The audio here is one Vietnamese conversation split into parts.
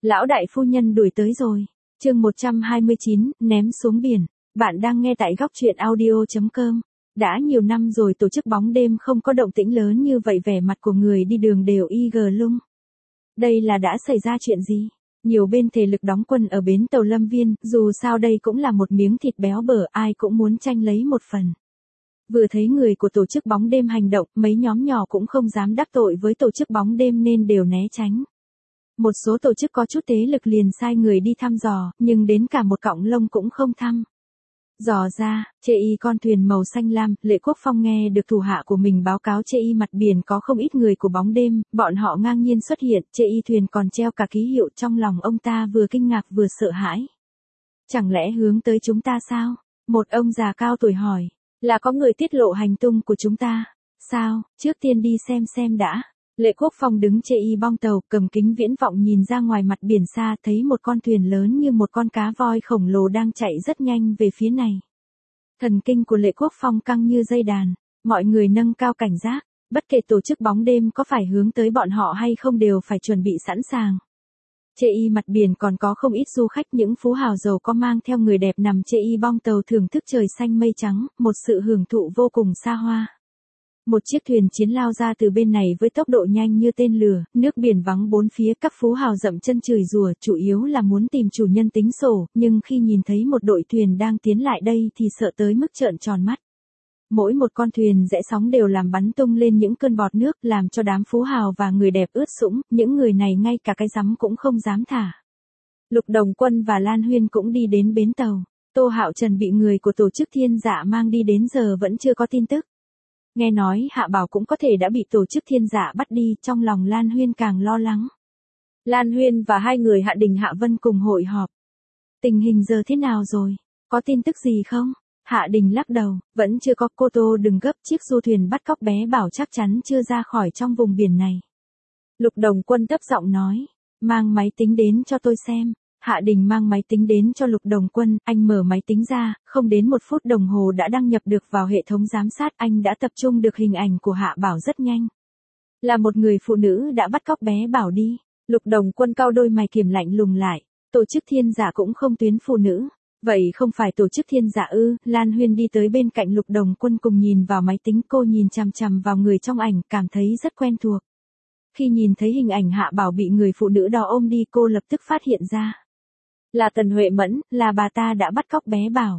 Lão đại phu nhân đuổi tới rồi. Chương 129, ném xuống biển. Bạn đang nghe tại góc truyện audio.com. Đã nhiều năm rồi tổ chức bóng đêm không có động tĩnh lớn như vậy, vẻ mặt của người đi đường đều y gờ lung. Đây là đã xảy ra chuyện gì? Nhiều bên thể lực đóng quân ở bến tàu Lâm Viên, dù sao đây cũng là một miếng thịt béo bở, ai cũng muốn tranh lấy một phần. Vừa thấy người của tổ chức bóng đêm hành động, mấy nhóm nhỏ cũng không dám đắc tội với tổ chức bóng đêm nên đều né tránh. Một số tổ chức có chút thế lực liền sai người đi thăm dò, nhưng đến cả một cọng lông cũng không thăm dò ra. Chê y con thuyền màu xanh lam, Lệ Quốc Phong nghe được thủ hạ của mình báo cáo chê y mặt biển có không ít người của bóng đêm, bọn họ ngang nhiên xuất hiện, chê y thuyền còn treo cả ký hiệu, trong lòng ông ta vừa kinh ngạc vừa sợ hãi. Chẳng lẽ hướng tới chúng ta sao? Một ông già cao tuổi hỏi, là có người tiết lộ hành tung của chúng ta? Sao, trước tiên đi xem đã. Lệ Quốc Phong đứng chê y bong tàu, cầm kính viễn vọng nhìn ra ngoài mặt biển xa, thấy một con thuyền lớn như một con cá voi khổng lồ đang chạy rất nhanh về phía này. Thần kinh của Lệ Quốc Phong căng như dây đàn, mọi người nâng cao cảnh giác, bất kể tổ chức bóng đêm có phải hướng tới bọn họ hay không đều phải chuẩn bị sẵn sàng. Chê y mặt biển còn có không ít du khách, những phú hào giàu có mang theo người đẹp nằm chê y bong tàu thưởng thức trời xanh mây trắng, một sự hưởng thụ vô cùng xa hoa. Một chiếc thuyền chiến lao ra từ bên này với tốc độ nhanh như tên lửa, nước biển vắng bốn phía, các phú hào dậm chân chửi rủa, chủ yếu là muốn tìm chủ nhân tính sổ, nhưng khi nhìn thấy một đội thuyền đang tiến lại đây thì sợ tới mức trợn tròn mắt. Mỗi một con thuyền rẽ sóng đều làm bắn tung lên những cơn bọt nước, làm cho đám phú hào và người đẹp ướt sũng, những người này ngay cả cái rắm cũng không dám thả. Lục Đồng Quân và Lan Huyên cũng đi đến bến tàu. Tô Hạo Trần bị người của tổ chức Thiên Dạ mang đi đến giờ vẫn chưa có tin tức. Nghe nói Hạ Bảo cũng có thể đã bị tổ chức Thiên Dạ bắt đi, trong lòng Lan Huyên càng lo lắng. Lan Huyên và hai người Hạ Đình Hạ Vân cùng hội họp. Tình hình giờ thế nào rồi? Có tin tức gì không? Hạ Đình lắc đầu, vẫn chưa có. Cô Tô đừng gấp, chiếc du thuyền bắt cóc bé Bảo chắc chắn chưa ra khỏi trong vùng biển này. Lục Đồng Quân thấp giọng nói, mang máy tính đến cho tôi xem. Hạ Đình mang máy tính đến cho Lục Đồng Quân, anh mở máy tính ra, không đến 1 phút đồng hồ đã đăng nhập được vào hệ thống giám sát, anh đã tập trung được hình ảnh của Hạ Bảo rất nhanh. Là một người phụ nữ đã bắt cóc bé Bảo đi. Lục Đồng Quân cau đôi mày kiềm lạnh lùng lại, tổ chức Thiên Dạ cũng không tuyến phụ nữ. Vậy không phải tổ chức Thiên Dạ ư? Lan Huyên đi tới bên cạnh Lục Đồng Quân cùng nhìn vào máy tính, cô nhìn chằm chằm vào người trong ảnh, cảm thấy rất quen thuộc. Khi nhìn thấy hình ảnh Hạ Bảo bị người phụ nữ đó ôm đi, cô lập tức phát hiện ra. Là Tần Huệ Mẫn, là bà ta đã bắt cóc bé Bảo.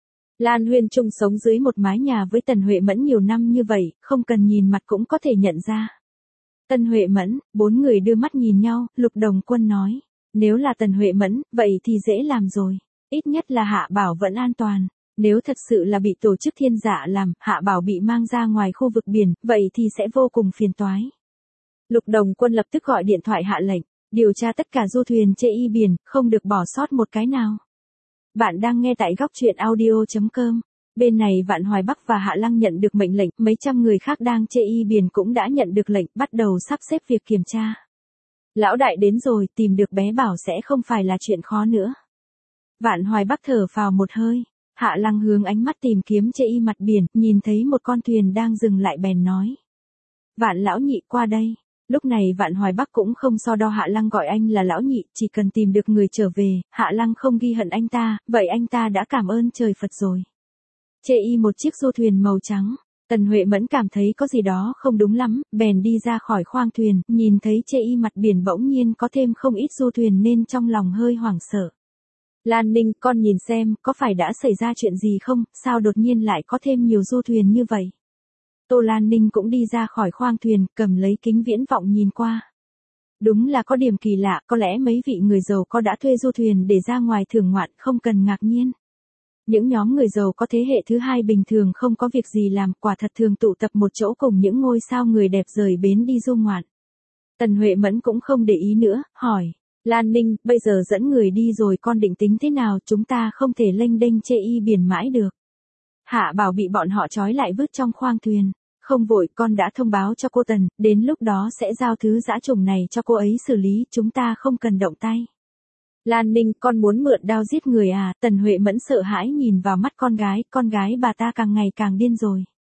Lan Huyên chung sống dưới một mái nhà với Tần Huệ Mẫn nhiều năm như vậy, không cần nhìn mặt cũng có thể nhận ra. Tần Huệ Mẫn, 4 người đưa mắt nhìn nhau, Lục Đồng Quân nói, nếu là Tần Huệ Mẫn, vậy thì dễ làm rồi. Ít nhất là Hạ Bảo vẫn an toàn. Nếu thật sự là bị tổ chức Thiên Dạ làm, Hạ Bảo bị mang ra ngoài khu vực biển, vậy thì sẽ vô cùng phiền toái. Lục Đồng Quân lập tức gọi điện thoại hạ lệnh, điều tra tất cả du thuyền chê y biển, không được bỏ sót một cái nào. Bạn đang nghe tại góc truyện audio.com. Bên này Vạn Hoài Bắc và Hạ Lăng nhận được mệnh lệnh, mấy trăm người khác đang chê y biển cũng đã nhận được lệnh, bắt đầu sắp xếp việc kiểm tra. Lão đại đến rồi, tìm được bé Bảo sẽ không phải là chuyện khó nữa. Vạn Hoài Bắc thở phào một hơi. Hạ Lăng hướng ánh mắt tìm kiếm chê y mặt biển, nhìn thấy một con thuyền đang dừng lại bèn nói. Vạn lão nhị qua đây. Lúc này Vạn Hoài Bắc cũng không so đo Hạ Lăng gọi anh là lão nhị, chỉ cần tìm được người trở về, Hạ Lăng không ghi hận anh ta, vậy anh ta đã cảm ơn trời Phật rồi. Chê y một chiếc du thuyền màu trắng, Tần Huệ Mẫn cảm thấy có gì đó không đúng lắm, bèn đi ra khỏi khoang thuyền, nhìn thấy chê y mặt biển bỗng nhiên có thêm không ít du thuyền nên trong lòng hơi hoảng sợ. Lan Ninh, con nhìn xem, có phải đã xảy ra chuyện gì không, sao đột nhiên lại có thêm nhiều du thuyền như vậy? Tô Lan Ninh cũng đi ra khỏi khoang thuyền, cầm lấy kính viễn vọng nhìn qua. Đúng là có điểm kỳ lạ, có lẽ mấy vị người giàu có đã thuê du thuyền để ra ngoài thưởng ngoạn, không cần ngạc nhiên. Những nhóm người giàu có thế hệ thứ hai bình thường không có việc gì làm, quả thật thường tụ tập một chỗ cùng những ngôi sao người đẹp rời bến đi du ngoạn. Tần Huệ Mẫn cũng không để ý nữa, hỏi. Lan Ninh, bây giờ dẫn người đi rồi con định tính thế nào, chúng ta không thể lênh đênh chê y biển mãi được. Hạ Bảo bị bọn họ trói lại vứt trong khoang thuyền. Không vội, con đã thông báo cho cô Tần, đến lúc đó sẽ giao thứ dã trùng này cho cô ấy xử lý, chúng ta không cần động tay. Lan Ninh, con muốn mượn đao giết người à? Tần Huệ Mẫn sợ hãi nhìn vào mắt con gái bà ta càng ngày càng điên rồi.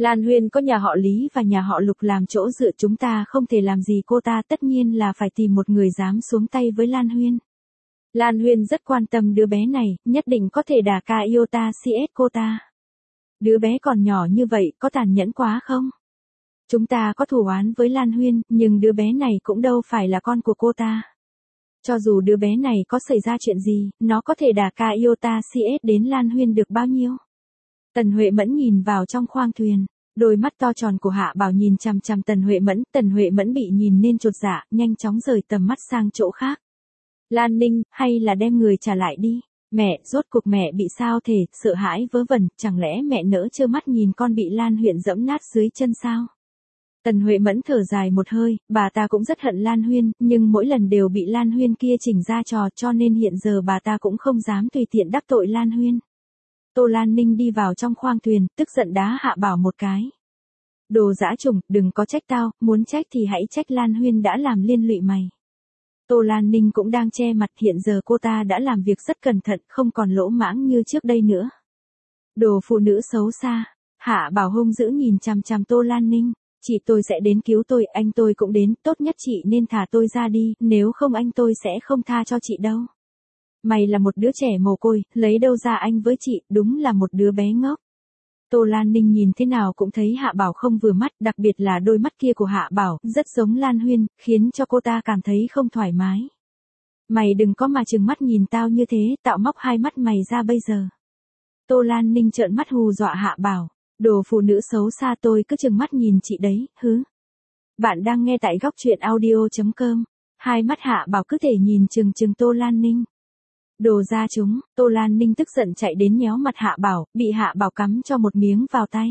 Lan Huyên có nhà họ Lý và nhà họ Lục làm chỗ dựa, chúng ta không thể làm gì cô ta, tất nhiên là phải tìm một người dám xuống tay với Lan Huyên. Lan Huyên rất quan tâm đứa bé này, nhất định có thể đả ca iota CS cô ta. Đứa bé còn nhỏ như vậy, có tàn nhẫn quá không? Chúng ta có thù oán với Lan Huyên, nhưng đứa bé này cũng đâu phải là con của cô ta. Cho dù đứa bé này có xảy ra chuyện gì, nó có thể đả ca iota CS đến Lan Huyên được bao nhiêu? Tần Huệ Mẫn nhìn vào trong khoang thuyền, đôi mắt to tròn của Hạ Bảo nhìn chằm chằm Tần Huệ Mẫn bị nhìn nên chột dạ, nhanh chóng rời tầm mắt sang chỗ khác. Lan Ninh, hay là đem người trả lại đi. Mẹ, rốt cuộc mẹ bị sao thể, sợ hãi vớ vẩn, chẳng lẽ mẹ nỡ trơ mắt nhìn con bị Lan Huyên dẫm nát dưới chân sao? Tần Huệ Mẫn thở dài một hơi, bà ta cũng rất hận Lan Huyên, nhưng mỗi lần đều bị Lan Huyên kia chỉnh ra trò, cho nên hiện giờ bà ta cũng không dám tùy tiện đắc tội Lan Huyên. Tô Lan Ninh đi vào trong khoang thuyền, tức giận đá Hạ Bảo một cái. Đồ dã chủng, đừng có trách tao, muốn trách thì hãy trách Lan Huyên đã làm liên lụy mày. Tô Lan Ninh cũng đang che mặt, hiện giờ cô ta đã làm việc rất cẩn thận, không còn lỗ mãng như trước đây nữa. Đồ phụ nữ xấu xa. Hạ Bảo hung dữ nhìn chằm chằm Tô Lan Ninh. Chị tôi sẽ đến cứu tôi, anh tôi cũng đến, tốt nhất chị nên thả tôi ra đi, nếu không anh tôi sẽ không tha cho chị đâu. Mày là một đứa trẻ mồ côi, lấy đâu ra anh với chị, đúng là một đứa bé ngốc. Tô Lan Ninh nhìn thế nào cũng thấy Hạ Bảo không vừa mắt, đặc biệt là đôi mắt kia của Hạ Bảo, rất giống Lan Huyên, khiến cho cô ta cảm thấy không thoải mái. Mày đừng có mà trừng mắt nhìn tao như thế, tao móc hai mắt mày ra bây giờ. Tô Lan Ninh trợn mắt hù dọa Hạ Bảo, đồ phụ nữ xấu xa, tôi cứ trừng mắt nhìn chị đấy, hứ. Bạn đang nghe tại góc truyện audio.com, hai mắt Hạ Bảo cứ thể nhìn chừng Tô Lan Ninh. Đồ ra chúng, Tô Lan Ninh tức giận chạy đến nhéo mặt Hạ Bảo, bị Hạ Bảo cắm cho một miếng vào tay.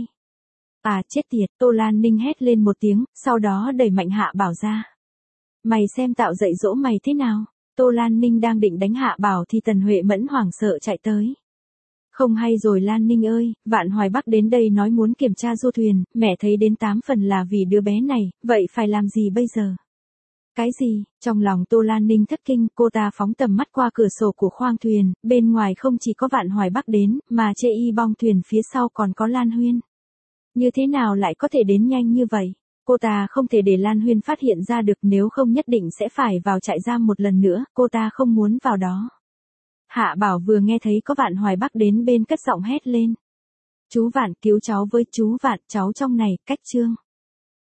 À chết tiệt, Tô Lan Ninh hét lên một tiếng, sau đó đẩy mạnh Hạ Bảo ra. Mày xem tạo dạy dỗ mày thế nào? Tô Lan Ninh đang định đánh Hạ Bảo thì Tần Huệ Mẫn hoảng sợ chạy tới. Không hay rồi Lan Ninh ơi, Vạn Hoài Bắc đến đây nói muốn kiểm tra du thuyền, mẹ thấy đến 8 phần là vì đứa bé này, vậy phải làm gì bây giờ? Cái gì? Trong lòng Tô Lan Ninh thất kinh, cô ta phóng tầm mắt qua cửa sổ của khoang thuyền, bên ngoài không chỉ có Vạn Hoài Bắc đến, mà chê y bong thuyền phía sau còn có Lan Huyên. Như thế nào lại có thể đến nhanh như vậy? Cô ta không thể để Lan Huyên phát hiện ra được, nếu không nhất định sẽ phải vào trại giam một lần nữa, cô ta không muốn vào đó. Hạ Bảo vừa nghe thấy có Vạn Hoài Bắc đến bên cất giọng hét lên. Chú Vạn, cứu cháu với, chú Vạn, cháu trong này, cách Trương.